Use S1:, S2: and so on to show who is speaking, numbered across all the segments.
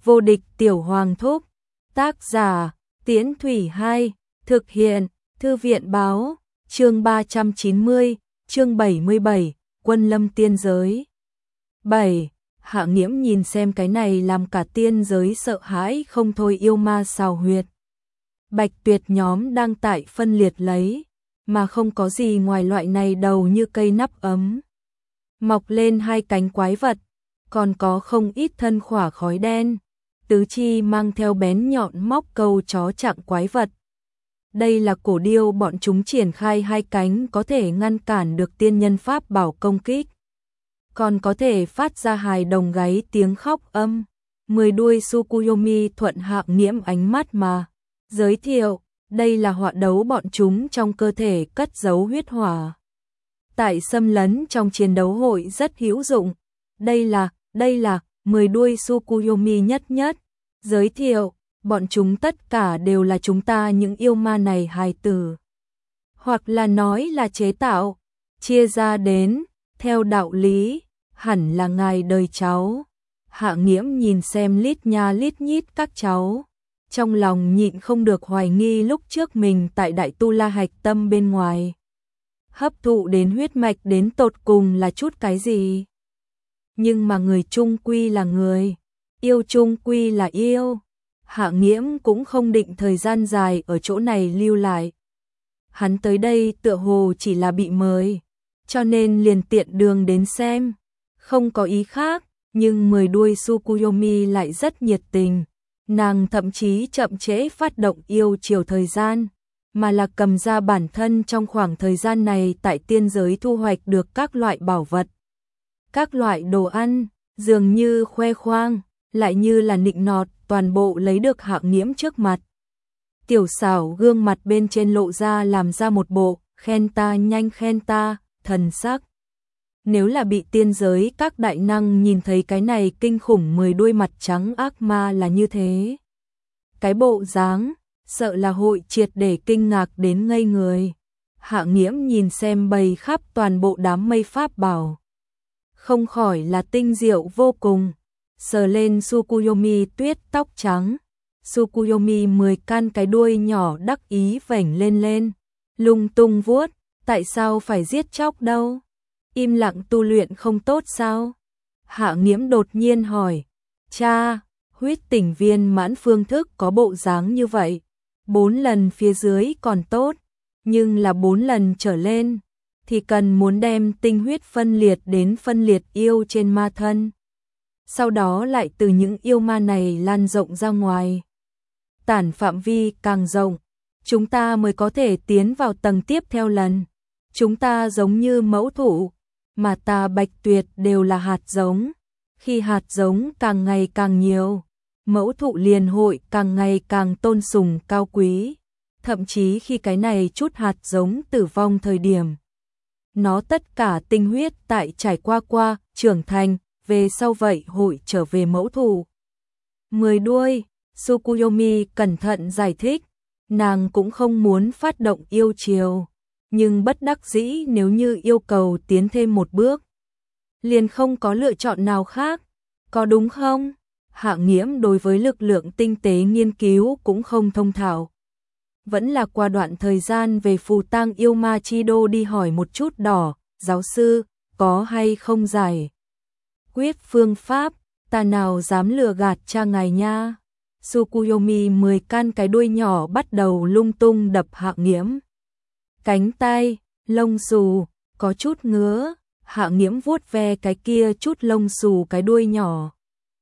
S1: Vô địch tiểu hoàng thúc. Tác giả, Tiễn Thủy 2, thực hiện, Thư viện báo, chương 390, chương 77, Quân lâm tiên giới. 7. Hạ Nghiễm nhìn xem cái này làm cả tiên giới sợ hãi không thôi yêu ma xào huyệt. Bạch Tuyệt nhóm đang tại phân liệt lấy, mà không có gì ngoài loại này đầu như cây nắp ấm. Mọc lên hai cánh quái vật, còn có không ít thân khỏa khói đen, tứ chi mang theo bén nhọn móc câu chó chặng quái vật. Đây là cổ điêu bọn chúng triển khai hai cánh có thể ngăn cản được tiên nhân pháp bảo công kích. Còn có thể phát ra hài đồng gáy tiếng khóc âm. 10 đuôi Tsukuyomi thuận Hạ Nghiễm ánh mắt mà giới thiệu, đây là họa đấu bọn chúng trong cơ thể cất giấu huyết hỏa. Tại xâm lấn trong chiến đấu hội rất hữu dụng. Đây là 10 đuôi Tsukuyomi nhất nhất. Giới thiệu, bọn chúng tất cả đều là chúng ta những yêu ma này hài tử. Hoặc là nói là chế tạo, chia ra đến, theo đạo lý, hẳn là ngài đời cháu. Hạ Nghiễm nhìn xem lít nha lít nhít các cháu. Trong lòng nhịn không được hoài nghi lúc trước mình tại Đại Tu La Hạch Tâm bên ngoài. Hấp thụ đến huyết mạch đến tột cùng là chút cái gì? Nhưng mà người chung quy là người, yêu chung quy là yêu. Hạ Nghiễm cũng không định thời gian dài ở chỗ này lưu lại. Hắn tới đây tựa hồ chỉ là bị mời, cho nên liền tiện đường đến xem. Không có ý khác, nhưng 10 đuôi Tsukuyomi lại rất nhiệt tình. Nàng thậm chí chậm trễ phát động yêu chiều thời gian, mà là cầm ra bản thân trong khoảng thời gian này tại tiên giới thu hoạch được các loại bảo vật. Các loại đồ ăn, dường như khoe khoang, lại như là nịnh nọt, toàn bộ lấy được Hạ Nghiễm trước mặt. Tiểu xảo gương mặt bên trên lộ ra làm ra một bộ, khen ta nhanh khen ta, thần sắc. Nếu là bị tiên giới các đại năng nhìn thấy cái này kinh khủng 10 đuôi mặt trắng ác ma là như thế. Cái bộ dáng, sợ là hội triệt để kinh ngạc đến ngây người. Hạ Nghiễm nhìn xem bày khắp toàn bộ đám mây pháp bảo. Không khỏi là tinh diệu vô cùng. Sờ lên Tsukuyomi tuyết tóc trắng. Tsukuyomi 10 căn cái đuôi nhỏ đắc ý vểnh lên. Lung tung vuốt, tại sao phải giết chóc đâu? Im lặng tu luyện không tốt sao? Hạ Nghiễm đột nhiên hỏi. Cha, huyết tỉnh viên mãn phương thức có bộ dáng như vậy. 4 lần phía dưới còn tốt, nhưng là 4 lần trở lên, thì cần muốn đem tinh huyết phân liệt đến phân liệt yêu trên ma thân. Sau đó lại từ những yêu ma này lan rộng ra ngoài. Tản phạm vi càng rộng, chúng ta mới có thể tiến vào tầng tiếp theo lần. Chúng ta giống như mẫu thụ, mà ta Bạch Tuyệt đều là hạt giống. Khi hạt giống càng ngày càng nhiều, mẫu thụ liền hội càng ngày càng tôn sùng cao quý. Thậm chí khi cái này chút hạt giống tử vong thời điểm, nó tất cả tinh huyết tại trải qua trưởng thành, về sau vậy hội trở về mẫu thụ. 10 đuôi, Tsukuyomi cẩn thận giải thích, nàng cũng không muốn phát động yêu chiều, nhưng bất đắc dĩ nếu như yêu cầu tiến thêm một bước, liền không có lựa chọn nào khác, có đúng không? Hạ Nghiễm đối với lực lượng tinh tế nghiên cứu cũng không thông thạo. Vẫn là qua đoạn thời gian về phù tang yêu ma chi đô đi hỏi một chút đỏ, giáo sư, có hay không giải quyết phương pháp, ta nào dám lừa gạt cha ngài nha. Tsukuyomi 10 căn cái đuôi nhỏ bắt đầu lung tung đập Hạ Nghiễm. Cánh tay, lông xù, có chút ngứa, Hạ Nghiễm vuốt ve cái kia chút lông xù cái đuôi nhỏ.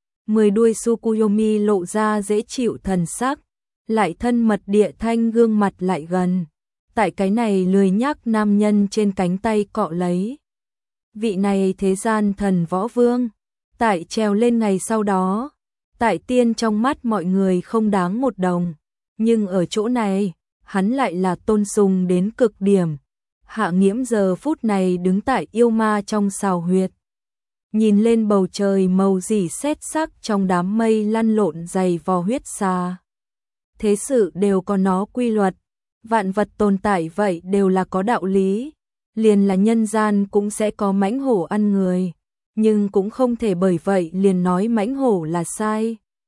S1: 10 đuôi Tsukuyomi lộ ra dễ chịu thần sắc, lại thân mật địa thanh gương mặt lại gần. Tại cái này lười nhác nam nhân trên cánh tay cọ lấy. Vị này thế gian thần võ vương, tại trèo lên ngày sau đó, tại tiên trong mắt mọi người không đáng một đồng, nhưng ở chỗ này, hắn lại là tôn sùng đến cực điểm. Hạ Nghiễm giờ phút này đứng tại yêu ma trong xào huyệt, nhìn lên bầu trời màu rỉ sét sắc trong đám mây lăn lộn dày vò huyết xà. Thế sự đều có nó quy luật, vạn vật tồn tại vậy đều là có đạo lý, liền là nhân gian cũng sẽ có mãnh hổ ăn người, nhưng cũng không thể bởi vậy liền nói mãnh hổ là sai.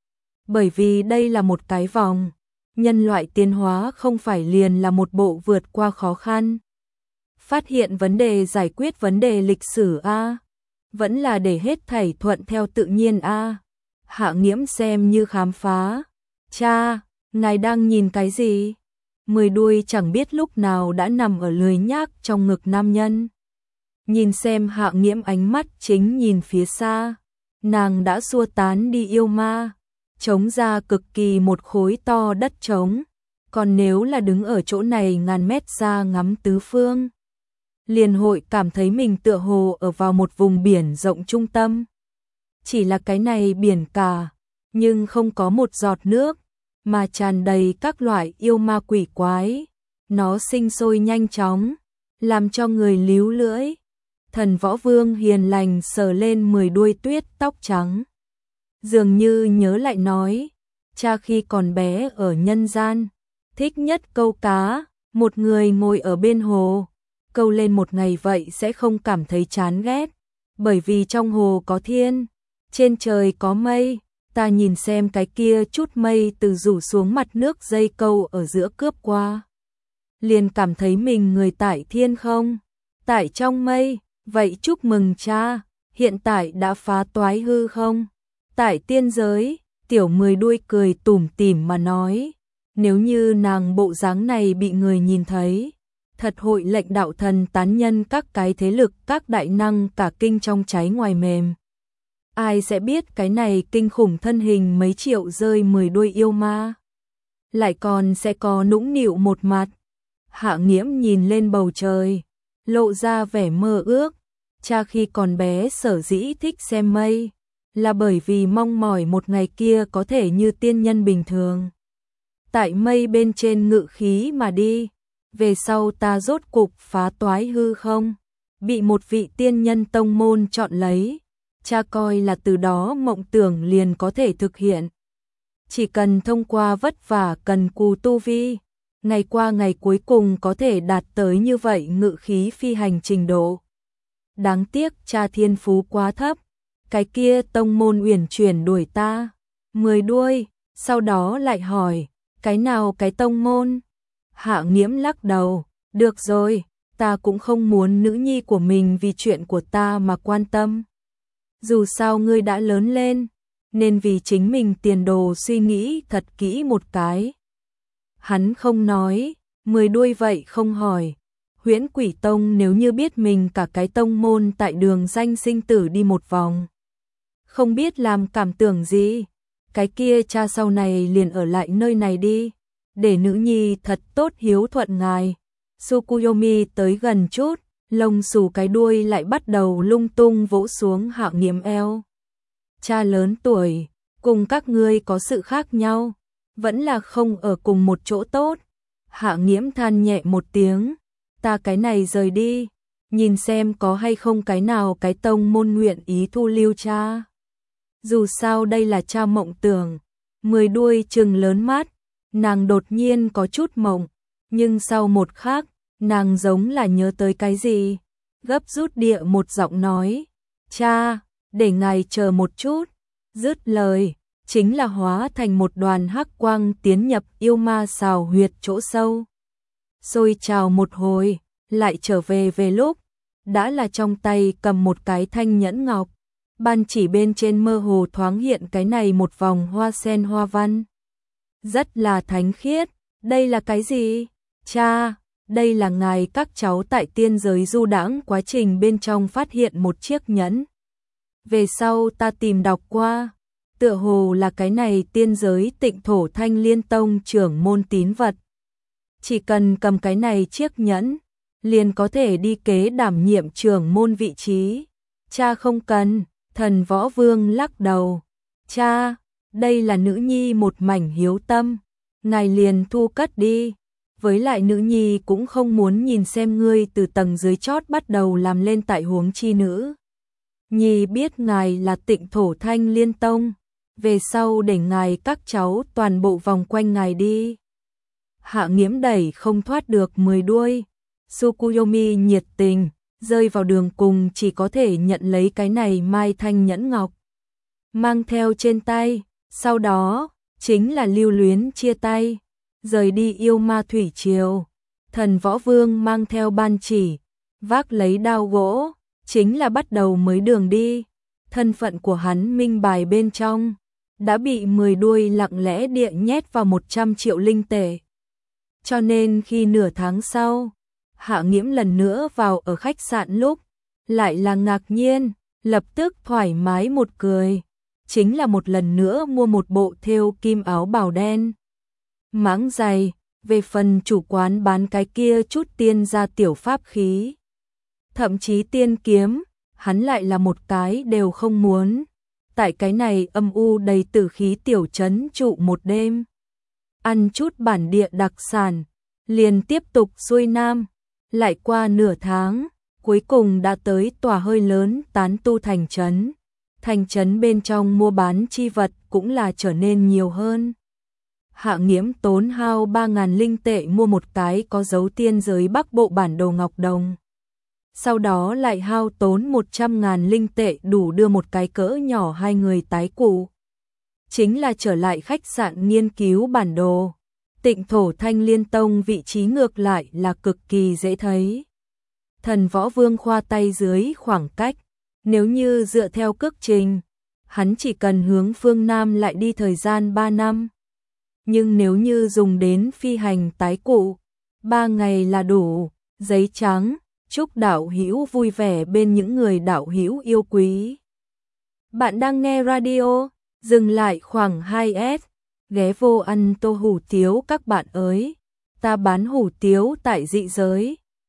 S1: bởi vì đây là một cái vòng. Nhân loại tiến hóa không phải liền là một bộ vượt qua khó khăn. Phát hiện vấn đề, giải quyết vấn đề lịch sử a, vẫn là để hết thảy thuận theo tự nhiên a. Hạ Nghiễm xem như khám phá. Cha, ngài đang nhìn cái gì? 10 đuôi chẳng biết lúc nào đã nằm ở lười nhác trong ngực nam nhân. Nhìn xem Hạ Nghiễm ánh mắt chính nhìn phía xa. Nàng đã xua tán đi yêu ma, trống ra cực kỳ một khối to đất trống. Còn nếu là đứng ở chỗ này ngàn mét xa ngắm tứ phương, liền hội cảm thấy mình tựa hồ ở vào một vùng biển rộng trung tâm. Chỉ là cái này biển cả, nhưng không có một giọt nước, mà tràn đầy các loại yêu ma quỷ quái. Nó sinh sôi nhanh chóng, làm cho người líu lưỡi. Thần Võ Vương hiền lành sờ lên 10 đuôi tuyết tóc trắng. Dường như nhớ lại nói, cha khi còn bé ở nhân gian, thích nhất câu cá, một người ngồi ở bên hồ, câu lên một ngày vậy sẽ không cảm thấy chán ghét, bởi vì trong hồ có thiên, trên trời có mây, ta nhìn xem cái kia chút mây từ rủ xuống mặt nước dây câu ở giữa cướp qua. Liền cảm thấy mình người tại thiên không, tại trong mây, vậy chúc mừng cha, hiện tại đã phá toái hư không? Tại tiên giới, tiểu 10 đuôi cười tủm tỉm mà nói, nếu như nàng bộ dáng này bị người nhìn thấy, thật hội lệnh đạo thần tán nhân các cái thế lực các đại năng cả kinh trong cháy ngoài mềm. Ai sẽ biết cái này kinh khủng thân hình mấy triệu rơi 10 đuôi yêu ma, lại còn sẽ có nũng nịu một mặt. Hạ Nghiễm nhìn lên bầu trời, lộ ra vẻ mơ ước. Cha khi còn bé sở dĩ thích xem mây, là bởi vì mong mỏi một ngày kia có thể như tiên nhân bình thường, tại mây bên trên ngự khí mà đi. Về sau ta rốt cục phá toái hư không, bị một vị tiên nhân tông môn chọn lấy, cha coi là từ đó mộng tưởng liền có thể thực hiện. Chỉ cần thông qua vất vả cần cù tu vi, ngày qua ngày cuối cùng có thể đạt tới như vậy ngự khí phi hành trình độ. Đáng tiếc cha thiên phú quá thấp, cái kia tông môn uyển chuyển đuổi ta. 10 đuôi, sau đó lại hỏi, cái nào cái tông môn? Hạ Nghiễm lắc đầu, được rồi, ta cũng không muốn nữ nhi của mình vì chuyện của ta mà quan tâm. Dù sao ngươi đã lớn lên, nên vì chính mình tiền đồ suy nghĩ thật kỹ một cái. Hắn không nói, 10 đuôi vậy không hỏi. Huyễn Quỷ Tông nếu như biết mình cả cái tông môn tại đường danh sinh tử đi một vòng, không biết làm cảm tưởng gì. Cái kia cha sau này liền ở lại nơi này đi, để nữ nhi thật tốt hiếu thuận ngài. Tsukuyomi tới gần chút, lông xù cái đuôi lại bắt đầu lung tung vỗ xuống Hạ Nghiễm eo. Cha lớn tuổi, cùng các ngươi có sự khác nhau, vẫn là không ở cùng một chỗ tốt. Hạ Nghiễm than nhẹ một tiếng, ta cái này rời đi, nhìn xem có hay không cái nào cái tông môn nguyện ý thu lưu cha. Dù sao đây là cha mộng tưởng. 10 đuôi trừng lớn mắt, nàng đột nhiên có chút mộng, nhưng sau một khắc, nàng giống là nhớ tới cái gì, gấp rút địa một giọng nói, cha, để ngài chờ một chút. Dứt lời, chính là hóa thành một đoàn hắc quang tiến nhập yêu ma xào huyệt chỗ sâu. Xôi trào một hồi, lại trở về lúc, đã là trong tay cầm một cái thanh nhẫn ngọc. Ban chỉ bên trên mơ hồ thoáng hiện cái này một vòng hoa sen hoa văn. Rất là thánh khiết, đây là cái gì? Cha, đây là ngài các cháu tại tiên giới du đãng quá trình bên trong phát hiện một chiếc nhẫn. Về sau ta tìm đọc qua, tựa hồ là cái này tiên giới Tịnh Thổ Thanh Liên Tông trưởng môn tín vật. Chỉ cần cầm cái này chiếc nhẫn, liền có thể đi kế đảm nhiệm trưởng môn vị trí. Cha không cần. Thần Võ Vương lắc đầu, cha, đây là nữ nhi một mảnh hiếu tâm, ngài liền thu cất đi. Với lại nữ nhi cũng không muốn nhìn xem ngươi từ tầng dưới chót bắt đầu làm lên tại huống chi nữ. Nhi biết ngài là Tịnh Thổ Thanh Liên Tông, về sau để ngài các cháu toàn bộ vòng quanh ngài đi. Hạ Nghiễm đẩy không thoát được 10 đuôi, Tsukuyomi nhiệt tình, rơi vào đường cùng chỉ có thể nhận lấy cái này mai thanh nhẫn ngọc, mang theo trên tay. Sau đó, chính là lưu luyến chia tay, rời đi yêu ma thủy triều. Thần Võ Vương mang theo ban chỉ, vác lấy đao gỗ, chính là bắt đầu mới đường đi. Thân phận của hắn minh bài bên trong, đã bị 10 đuôi lặng lẽ địa nhét vào 100 triệu linh tệ. Cho nên khi nửa tháng sau, Hạ Nghiễm lần nữa vào ở khách sạn lúc, lại là ngạc nhiên, lập tức thoải mái một cười. Chính là một lần nữa mua một bộ thêu kim áo bào đen. Mãng dày, về phần chủ quán bán cái kia chút tiên gia tiểu pháp khí. Thậm chí tiên kiếm, hắn lại là một cái đều không muốn. Tại cái này âm u đầy tử khí tiểu trấn trụ một đêm. Ăn chút bản địa đặc sản, liền tiếp tục xuôi nam. Lại qua nửa tháng, cuối cùng đã tới tòa hơi lớn tán tu thành trấn. Thành trấn bên trong mua bán chi vật cũng là trở nên nhiều hơn. Hạ Nghiễm tốn hao 3.000 linh tệ mua một cái có dấu tiên giới Bắc Bộ bản đồ ngọc đồng. Sau đó lại hao tốn 100.000 linh tệ đủ đưa một cái cỡ nhỏ hai người tái cụ. Chính là trở lại khách sạn nghiên cứu bản đồ. Tịnh thổ Thanh Liên Tông vị trí ngược lại là cực kỳ dễ thấy. Thần Võ Vương khoa tay dưới khoảng cách. Nếu như dựa theo cước trình, hắn chỉ cần hướng phương Nam lại đi thời gian 3 năm. Nhưng nếu như dùng đến phi hành tái cụ, 3 ngày là đủ. Giấy trắng, chúc đạo hữu vui vẻ bên những người đạo hữu yêu quý. Bạn đang nghe radio, dừng lại khoảng 2S, ghé vô ăn tô hủ tiếu các bạn ơi. Ta bán hủ tiếu tại dị giới,